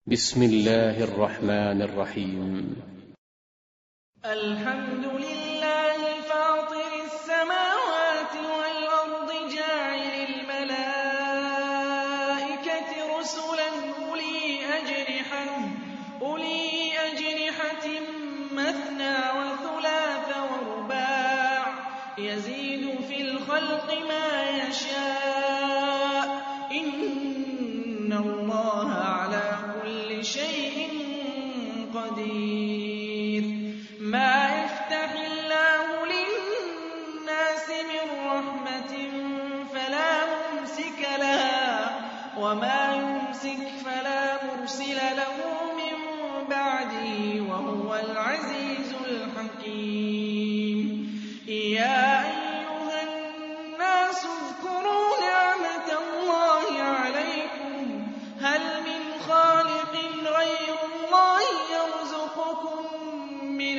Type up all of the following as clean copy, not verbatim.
بسم الله الرحمن الرحيم. الحمد لله فاطر السماوات والأرض جاعل الملائكة رسلا أولي أجنحة مثنى وثلاث ورباع يزيد في الخلق ما يشاء إن الله على كل شيء قدير. ما يفتح الله للناس من رحمة فلا ممسك لها وما يمسك فلا مرسل له من بعده وهو العزيز الحكيم. يا أيها الناس اذكروا نعمة الله عليكم هل من خالق غير الله يرزقكم من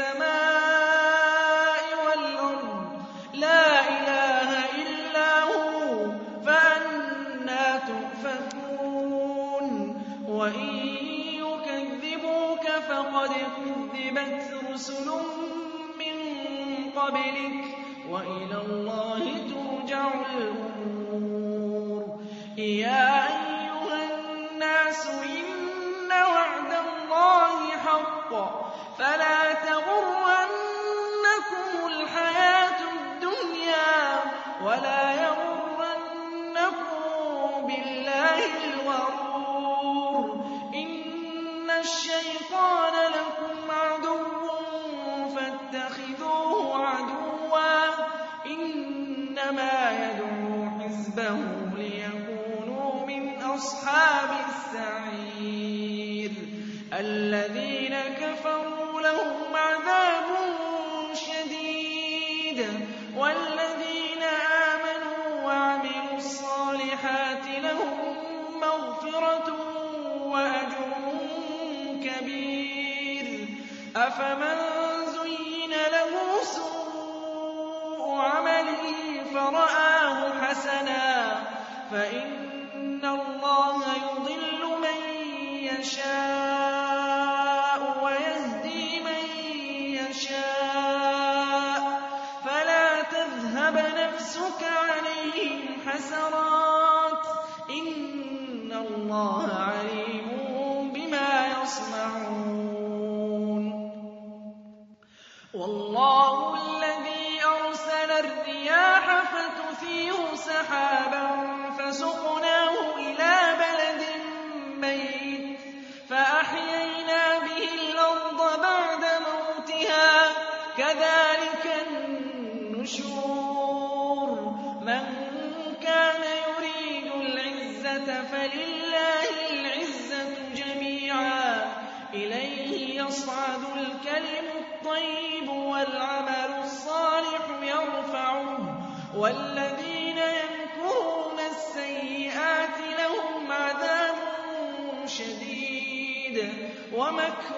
السماء والأرض لا إله إلا هو فأنى تؤفكون. وإن يكذبوك فقد كذبت رسل من قبلك وإلى الله ترجع الأمور. يا أيها الناس إن وعد الله حق فلا تغرنكم الحياة الدنيا ولا يغرنكم بالله الغرور. إن الشيطان لكم عدو فاتخذوه عدوا إنما يدعو حزبه ليكونوا من أصحاب السعير. الذين كفروا لهم عذاب شديد والذين آمنوا وعملوا الصالحات لهم مغفرة وأجر كبير. أفمن زين له سوء عمله فرآه حسنا فإن الله يضل من يشاء ويهدي من يشاء فلا تذهب نفسك عليهم حسرات إن الله عليم بما يصنعون. والله الذي أرسل الرياح فتثير سحابا فسقناه إلى بلد ميت فأحيينا به الأرض بعد موتها كذلك النشور. من كان يريد العزة فلله العزة جميعا إليه يصعد الكلم الطيب والعمل الصالح يرفعه والذين يمكرون السيئات لهم عذاب شديد ومكر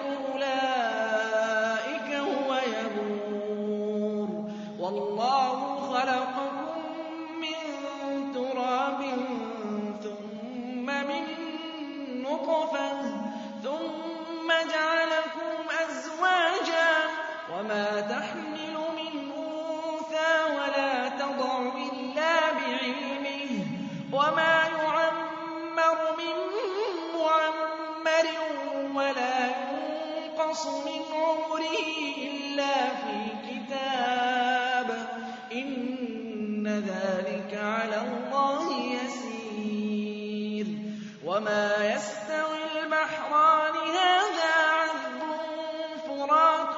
أولئك هو يبور. والله خلقكم من تراب ثم من نطفة ثم جعلكم أزواجا وما تحمل من أنثى ولا تضع إلا بعلمه وما يعمر من معمر ولا ينقص من عمره إلا في كتاب إن ذلك على الله يسير. وما يستوي البحران هذا عذب فرات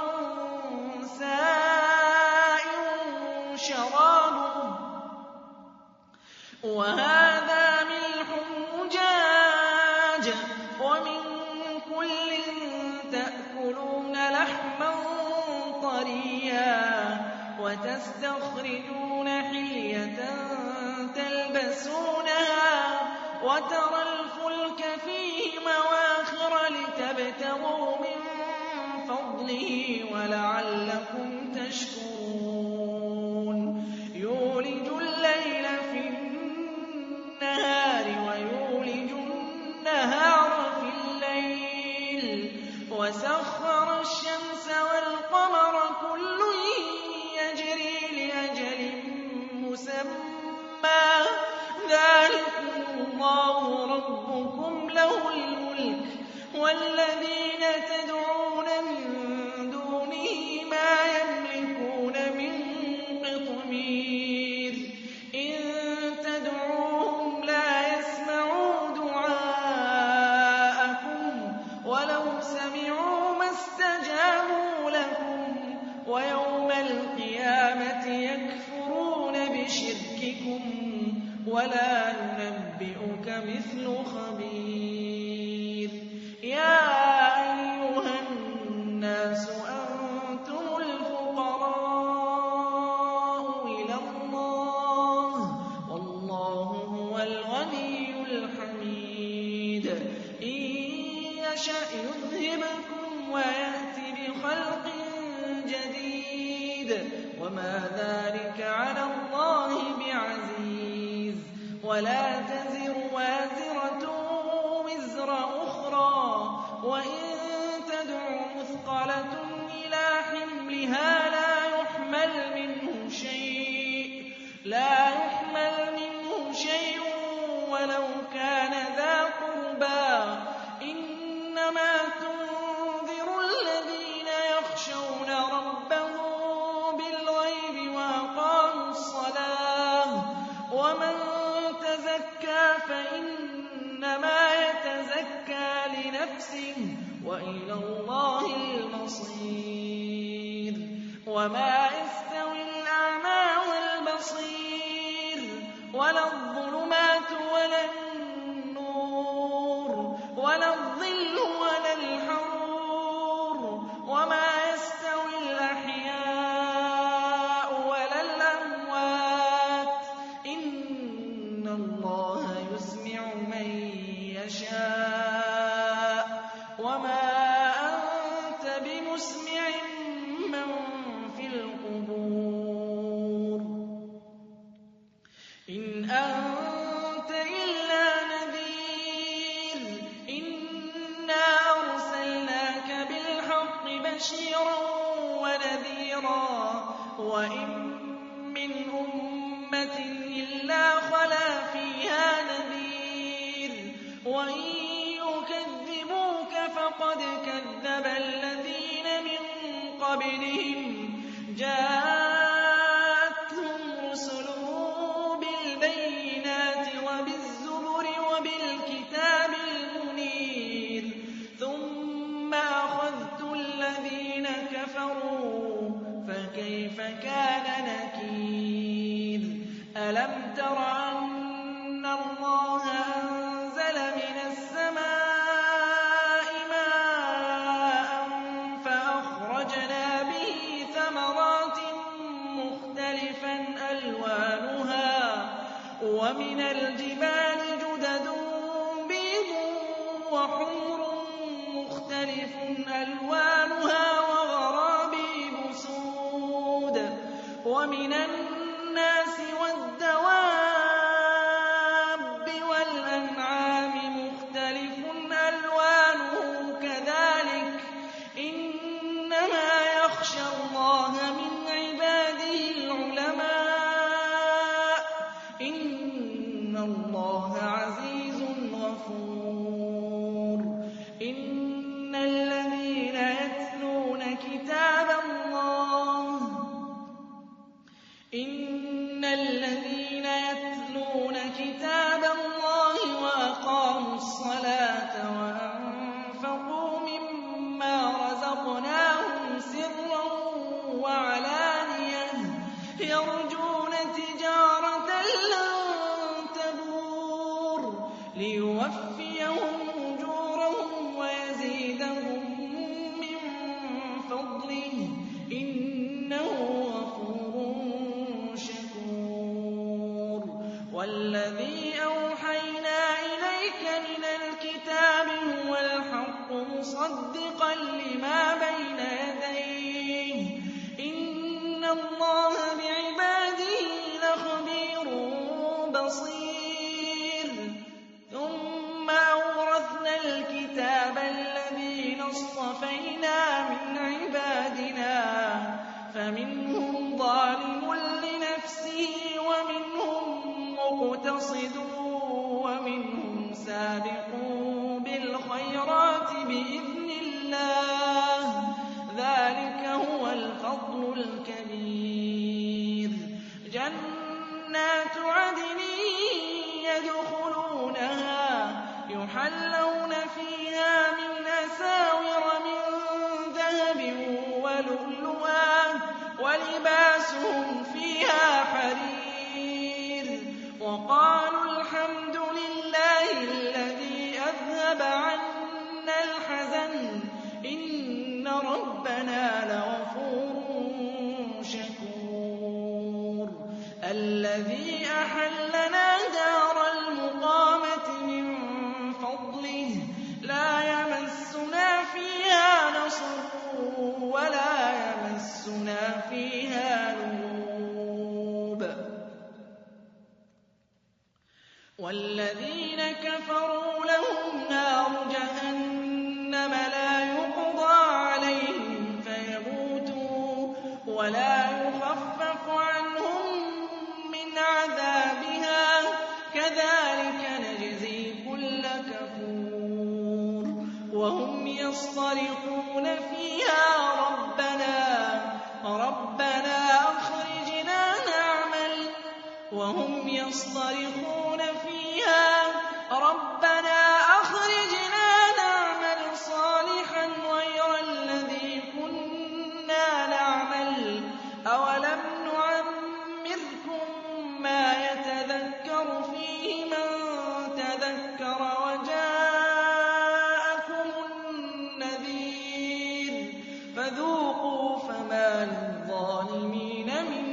سائغ شرابه وهذا ملح أجاج ومن كل تأكلون لحما طريا وتستخرجون حلية تلبسونها وترى الفلك فيه مواخر لتبتغوا من فضله ولعلكم تشكرون. يولج الليل في النهار ويولج النهار في الليل وَالَّذِينَ تَدْعُونَ مِن دُونِهِ مَا يَمْلِكُونَ مِن قِطْمِيرٍ إِن تَدْعُوهُمْ لَا يَسْمَعُوا دُعَاءَكُمْ وَلَوْ سَمِعُوا مَا اسْتَجَابُوا لَكُمْ وَيَوْمَ الْقِيَامَةِ يَكْفُرُونَ بِشِرْكِكُمْ وَلَا يُنَبِّئُكَ مِثْلُ خَبِيرٍ يَا أَيُّهَا النَّاسُ أَنتُمُ الْفُقَرَاءُ إِلَى اللَّهِ وَاللَّهُ هُوَ الْغَنِيُّ الْحَمِيدُ إِن يَشَأْ يُذْهِبْكُمْ وَيَأْتِ بِخَلْقٍ جَدِيدٍ وَمَا ذَٰلِكَ عَلَى اللَّهِ بِعَزِيزٍ وَلَا تَزِرُ وَازِرَةٌ وِزْرَ أُخْرَىٰ وَإِن تَدْعُ مُثْقَلَةٌ إِلَىٰ حِمْلِهَا لا يُحْمَلْ مِنْهُ شَيْءٌ وَلَوْ كَانَ ذَا قُرْبَىٰ إِنَّمَا تُنذِرُ الَّذِينَ يَخْشَوْنَ رَبَّهُم بِالْغَيْبِ وَأَقَامُوا الصَّلَاةَ وَمَن تَزَكَّىٰ فَإِنَّمَا يَتَزَكَّىٰ لِنَفْسِهِ وَإِلَى اللَّهِ الْمَصِيرُ وَمَا يَسْتَوِي الْأَعْمَىٰ وَالْبَصِيرُ وَلَا الظُّلُمَاتُ وَلَا النُّورُ وَلَا الظِّلُّ وَلَا الْحَرُورُ وَمَا يَسْتَوِي الْأَحْيَاءُ وَلَا الْأَمْوَاتُ إِنَّ اللَّهَ يُسْمِعُ مَن يَشَاءُ وَمَا أَنتَ بِمُسْمِعٍ مَّن فِي الْقُبُورِ إِنْ أَنتَ إِلَّا نَذِيرٌ إِنَّا أَرْسَلْنَاكَ بِالْحَقِّ بَشِيرًا وَنَذِيرًا وَإِن مِّنْ أُمَّةٍ إِلَّا خَلَا فِيهَا نَذِيرٌ وَإِن يُكَذِّبُوكَ فَقَدْ كَذَّبَ الَّذِينَ مِن قَبْلِهِمْ جَاءَتْهُمْ رُسُلُهُم بِالْبَيِّنَاتِ وَبِالزُّبُرِ وَبِالْكِتَابِ الْمُنِيرِ ثُمَّ أَخَذْتُ الَّذِينَ كَفَرُوا فَكَيْفَ كَانَ نَكِيرِ أَلَمْ تَرَ أَنَّ اللَّهَ أَنزَلَ مِنَ السَّمَاءِ مَاءً فَأَخْرَجْنَا بِهِ ثَمَرَاتٍ مُّخْتَلِفًا أَلْوَانُهَا وَمِنَ الْجِبَالِ جُدَدٌ بِيضٌ وَحُمْرٌ مُّخْتَلِفٌ أَلْوَانُهَا وَغَرَابِيبُ سُودٌ وَمِنَ النَّاسِ وَالدَّوَابِّ وَالْأَنْعَامِ مُخْتَلِفٌ أَلْوَانُهُ كَذَٰلِكَ إِنَّمَا يَخْشَى اللَّهَ مِنْ عِبَادِهِ الْعُلَمَاءُ إِنَّ اللَّهَ عَزِيزٌ غَفُورٌ إِنَّ الَّذِينَ يَتْلُونَ كِتَابَ اللَّهِ وَأَقَامُوا الصَّلَاةَ وَأَنفَقُوا مِمَّا رَزَقْنَاهُمْ سِرًّا وَعَلَانِيَةً يَرْجُونَ تِجَارَةً لَّن تَبُورَ لِيُوَفِّيَهُمْ أُجُورَهُمْ وَيَزِيدَهُم مِّن فَضْلِهِ إِنَّهُ غَفُورٌ شَكُورٌ وَالَّذِي أَوْحَيْنَا إِلَيْكَ مِنَ الْكِتَابِ هُوَ الْحَقُّ مُصَدِّقًا لِّمَا بَيْنَ يَدَيْهِ إِنَّ اللَّهَ بِعِبَادِهِ لَخَبِيرٌ بَصِيرٌ ثُمَّ أَوْرَثْنَا الْكِتَابَ الَّذِينَ اصْطَفَيْنَا مِنْ عِبَادِنَا فَمِنْهُمْ ظَالِمٌ لِّنَفْسِهِ وَمِنْهُم مُّقْتَصِدٌ وَمِنْهُمْ سَابِقٌ بِالْخَيْرَاتِ بِإِذْنِ لِبَاسُهُمْ فِيهَا حَرِيرٌ وَقَالُوا الْحَمْدُ لِلَّهِ الَّذِي أَذْهَبَ عَنَّا الْحَزَنَ إِنَّ رَبَّنَا لَغَفُورٌ شَكُورٌ الَّذِي أَحَلَّنَا دَارَ الْمُقَامَةِ مِن فَضْلِهِ لَا يَمَسُّنَا فِيهَا نَصَبٌ وَلَا يَمَسُّنَا فِيهَا لُغُوبٌ وَالَّذِينَ كَفَرُوا لَهُمْ نَارُ جَهَنَّمَ لَا يُقْضَىٰ عَلَيْهِمْ فَيَمُوتُوا وَلَا يُخَفَّفُ عَنْهُم مِّنْ عَذَابِهَا ۚ كَذَٰلِكَ نَجْزِي كُلَّ كَفُورٍ وَهُمْ يَصْطَرِخُونَ فِيهَا رَبَّنَا أَخْرِجْنَا نَعْمَلْ صَالِحًا غَيْرَ الَّذِي كُنَّا نَعْمَلُ ۚ أَوَلَمْ نُعَمِّرْكُم مَّا يَتَذَكَّرُ فِيهِ مَن تَذَكَّرَ وَجَاءَكُمُ النَّذِيرُ فَذُوقُوا فَمَا لِلظَّالِمِينَ مِن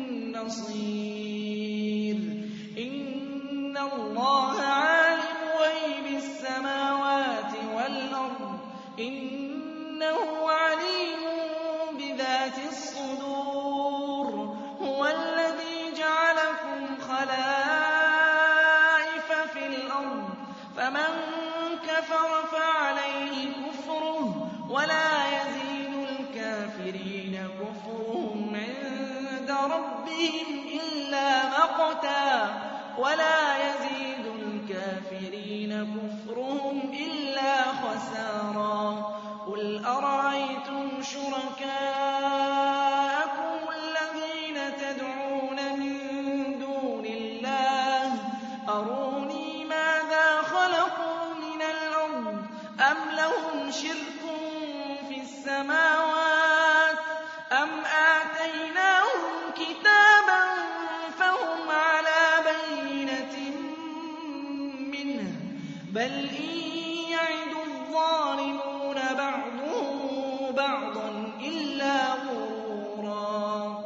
نَّصِيرٍ إِنَّ اللَّهَ عَالِمُ غَيْبِ السَّمَاوَاتِ وَالْأَرْضِ ۚ إِنَّهُ عَلِيمٌ بِذَاتِ الصُّدُورِ هُوَ الَّذِي جَعَلَكُمْ خَلَائِفَ فِي الْأَرْضِ ۚ فَمَن كَفَرَ فَعَلَيْهِ كُفْرُهُ ۖ وَلَا يَزِيدُ الْكَافِرِينَ كُفْرُهُمْ عِندَ رَبِّهِمْ إِلَّا مَقْتًا ۖ وَلَا يَزِيدُ الْكَافِرِينَ كُفْرُهُمْ إِلَّا خَسَارًا قُلْ أَرَأَيْتُمْ شُرَكَاءَكُمُ الَّذِينَ تَدْعُونَ مِن دُونِ اللَّهِ أَرُونِي مَاذَا خَلَقُوا مِنَ الْأَرْضِ أَمْ لَهُمْ شِرْكٌ فِي السَّمَاوَاتِ أَمْ آتَيْنَاهُمْ كِتَابًا فَهُمْ عَلَىٰ بَيِّنَةٍ مِّنْهُ ۚ بَلْ إِن يَعِدُ الظَّالِمُونَ بَعْضُهُم بَعْضًا إِلَّا غُرُورًا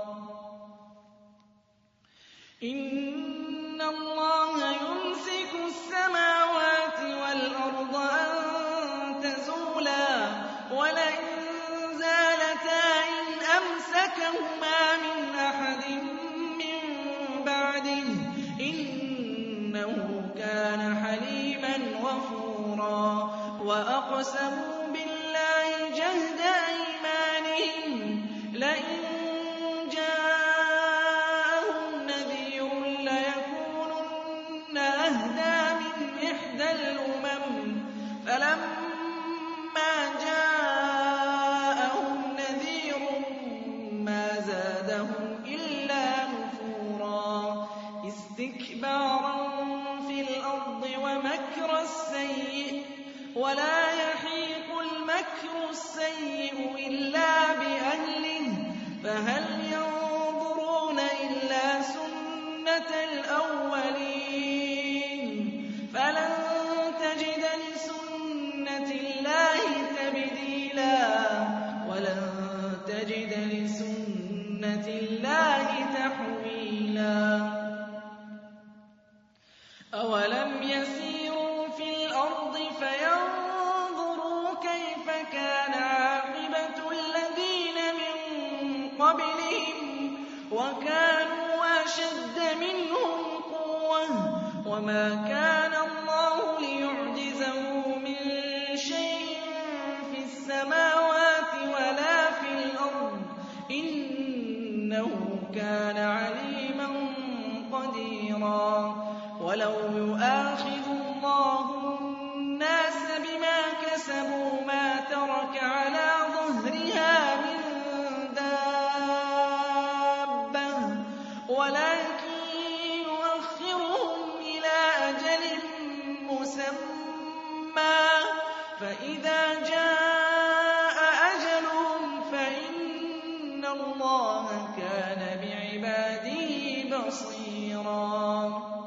إِنَّ اللَّهَ يُمْسِكُ السَّمَاوَاتِ وَالْأَرْضَ أَن تَزُولَا وَلَئِن زَالَتَا إِنْ أَمْسَكَهُمَا مِنْ أَحَدٍ مِّن بَعْدِهِ ۚ إِنَّهُ كَانَ حَلِيمًا غَفُورًا وَأَقْسَمُوا بِاللَّهِ جَهْدَ أَيْمَانِهِمْ لَئِن جَاءَهُمْ نَذِيرٌ لَّيَكُونُنَّ أَهْدَىٰ مِنْ إِحْدَى الْأُمَمِ فَلَمَّا جَاءَهُمْ نَذِيرٌ مَّا زَادَهُمْ إِلَّا نُفُورًا اسْتِكْبَارًا فِي الْأَرْضِ وَمَكْرَ السَّيِّئِ ۚ وَلَا يَحِيقُ الْمَكْرُ السَّيِّئُ إِلَّا بِأَهْلِهِ ۚ فَهَلْ يَنظُرُونَ إِلَّا سُنَّتَ الْأَوَّلِينَ فَلَن تَجِدَ لِسُنَّةِ اللَّهِ تَبْدِيلًا وَلَن تَجِدَ لِسُنَّةِ اللَّهِ تَحْوِيلًا أَوَلَمْ يَسِيرُوا فِي الْأَرْضِ فَيَنظُرُوا كَيْفَ كَانَ عَاقِبَةُ الَّذِينَ مِن قَبْلِهِمْ وَكَانُوا أَشَدَّ مِنْهُمْ قُوَّةً ۚ وَمَا كَانَ اللَّهُ لِيُعْجِزَهُ مِن شَيْءٍ فِي السَّمَاوَاتِ وَلَا فِي الْأَرْضِ ۚ إِنَّهُ كَانَ عَلِيمًا قَدِيرًا وَلَوْ يُؤَاخِذُ اللَّهُ النَّاسَ بِمَا كَسَبُوا مَا تَرَكَ عَلَىٰ ظَهْرِهَا مِن دَابَّةٍ وَلَٰكِن يُؤَخِّرُهُمْ إِلَىٰ أَجَلٍ مُّسَمًّى ۖ فَإِذَا جَاءَ أَجَلُهُمْ فَإِنَّ اللَّهَ كَانَ بَصِيرًا